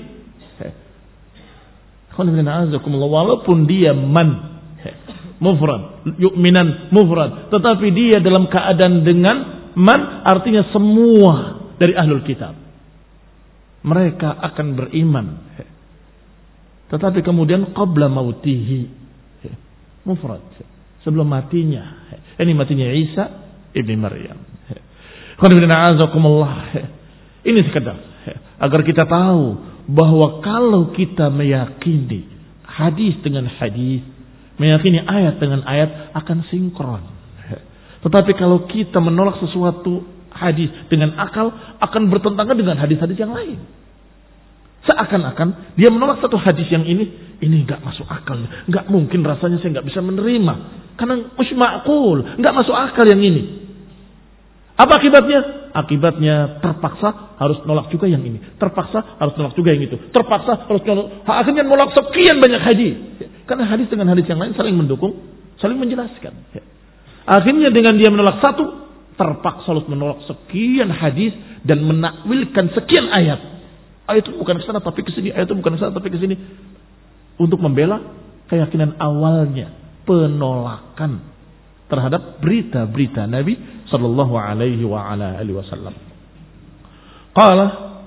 Walaupun dia man mufrad, yu'minan mufrad, tetapi dia dalam keadaan dengan man, artinya semua dari ahlul kitab mereka akan beriman. Tetapi kemudian qabla mautihi, mufrad, sebelum matinya. Ini matinya Isa ibni Maryam. Ini sekedar agar kita tahu bahwa kalau kita meyakini hadis dengan hadis, meyakini ayat dengan ayat, akan sinkron. Tetapi kalau kita menolak sesuatu hadis dengan akal, akan bertentangan dengan hadis-hadis yang lain. Seakan-akan dia menolak satu hadis yang ini, ini nggak masuk akal, nggak mungkin, rasanya saya nggak bisa menerima, karena mush ma'qul, nggak masuk akal yang ini. Apa akibatnya? Akibatnya terpaksa harus nolak juga yang ini, terpaksa harus nolak juga yang itu, terpaksa harus nolak. Akhirnya nolak sekian banyak hadis, karena hadis dengan hadis yang lain saling mendukung, saling menjelaskan. Akhirnya dengan dia menolak satu, terpaksa harus menolak sekian hadis dan menakwilkan sekian ayat. Ayat itu bukan ke sana tapi ke sini, ayat itu bukan ke sana tapi ke sini, untuk membela keyakinan awalnya, penolakan terhadap berita-berita Nabi sallallahu alaihi wa ala alihi wasallam. Qala,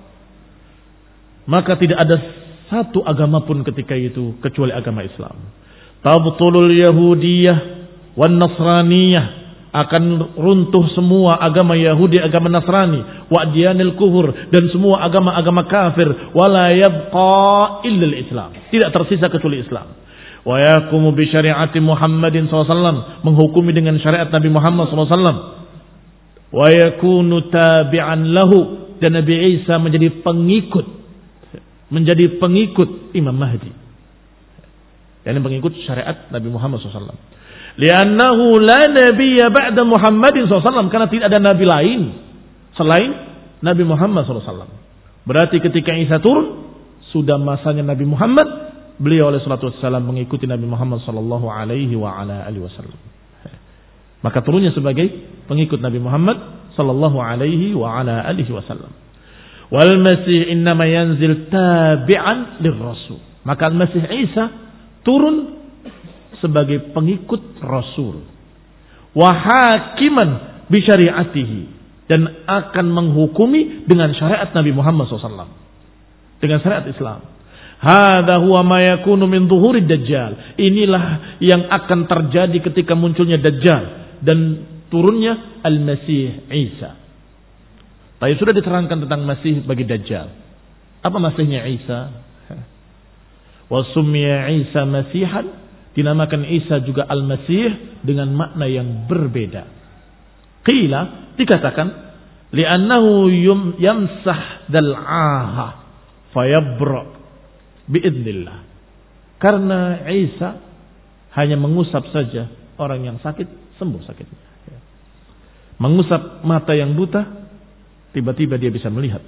maka tidak ada satu agama pun ketika itu kecuali agama Islam. Tabtulul yahudiyah wan nasraniyah, akan runtuh semua agama Yahudi, agama Nasrani, wa adyanil kufur, dan semua agama-agama kafir, wala yabqa illa al-Islam, tidak tersisa kecuali Islam. Wa yaqumu bi syari'ati Muhammadin sallallahu alaihi wasallam, menghukumi dengan syariat Nabi Muhammad sallallahu alaihi wasallam. Wa yakunu tabi'an lahu, dan Nabi Isa menjadi pengikut, menjadi pengikut Imam Mahdi, yakni pengikut syariat Nabi Muhammad sallallahu alaihi wasallam. Li'annahu la nabiyya ba'da Muhammadin sallallahu alaihi wasallam, karena tidak ada nabi lain selain Nabi Muhammad sallallahu alaihi wasallam. Berarti ketika Isa turun, sudah masanya Nabi Muhammad, beliau alaihi salatu wassalam mengikuti Nabi Muhammad sallallahu alaihi wa ala alihi wasallam. Maka turunnya sebagai pengikut Nabi Muhammad sallallahu alaihi wa ala alihi wasallam. Wal Masih innama yanzil tabi'an lirrasul. Maka Al-Masih Isa turun sebagai pengikut Rasul, wa hakiman bi syari'atihi, dan akan menghukumi dengan syariat Nabi Muhammad sallallahu alaihi wasallam, dengan syariat Islam. Hadza huwa ma yakunu min dhuhurid dajjal. Inilah yang akan terjadi ketika munculnya Dajjal dan turunnya Al-Masih Isa. Tadi sudah diterangkan tentang Masih bagi Dajjal. Apa Masihnya Isa? Wa summiya Isa Masihan, dinamakan Isa juga Al-Masih dengan makna yang berbeda. Qila, dikatakan, li'annahu yamsah dal'aha fayabra bi'idnillah. Karena Isa hanya mengusap saja orang yang sakit, sembuh sakitnya. mengusap mata yang buta, tiba-tiba dia bisa melihat.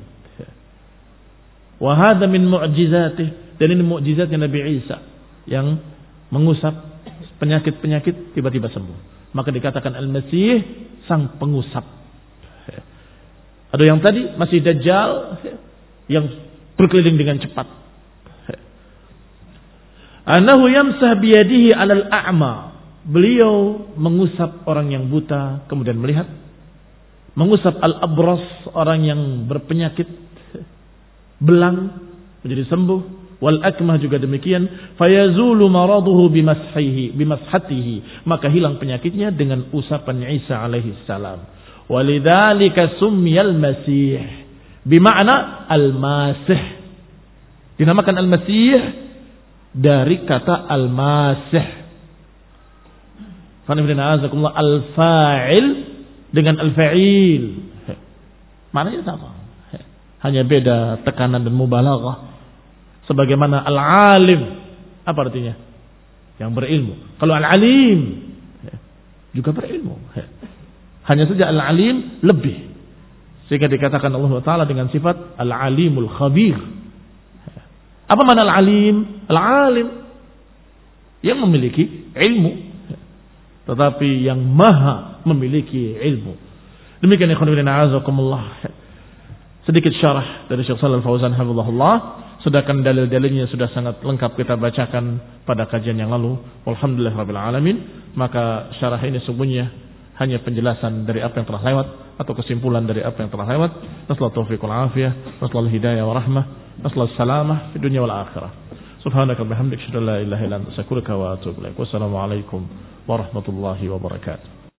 Wa hadza min mu'jizatih, dan ini mukjizatnya Nabi Isa yang mengusap penyakit-penyakit tiba-tiba sembuh. Maka dikatakan Al-Masih sang pengusap. Ada yang tadi masih Dajjal yang berkeliling dengan cepat. Anahu yamsah biyadihi 'alal a'ma. Beliau mengusap orang yang buta kemudian melihat. Mengusap al-abras, orang yang berpenyakit belang menjadi sembuh. Wal akmah juga demikian. Fayazulu maraduhu bimashihi bimashatihi. Maka hilang penyakitnya dengan usapan Isa alaihi salam. Walidzalika sumyal masih bima'na al-masih. Dinamakan al-masih dari kata al-masih. Al-fa'il dengan al-fa'il. Maknanya sama. Hanya beda tekanan dan mubalaghah. Sebagaimana al-alim, apa artinya? Yang berilmu. Kalau al-alim juga berilmu. Hanya saja al-alim lebih. Sehingga dikatakan Allah Ta'ala dengan sifat al-alimul khabir. Apa makna al-alim? Al-alim yang memiliki ilmu, tetapi yang maha memiliki ilmu. Demikian ikhwan fillah a'azakumullah. Sedikit syarah dari Syekh Shalal Fauzan hafizahullah. Sedangkan dalil-dalilnya sudah sangat lengkap kita bacakan pada kajian yang lalu. Alhamdulillah rabbil alamin. Maka syarah ini sebenarnya hanya penjelasan dari apa yang telah lewat atau kesimpulan dari apa yang telah lewat. Nasallahu taufiq wal afiyah, nasallahu hidayah wa rahmah, nasallahu salamah di dunia wal akhirah. Subhanaka wa bihamdika asyhadu an la ilaha illa anta astaghfiruka wa atubu ilaik. Wassalamu alaikum warahmatullahi wabarakatuh.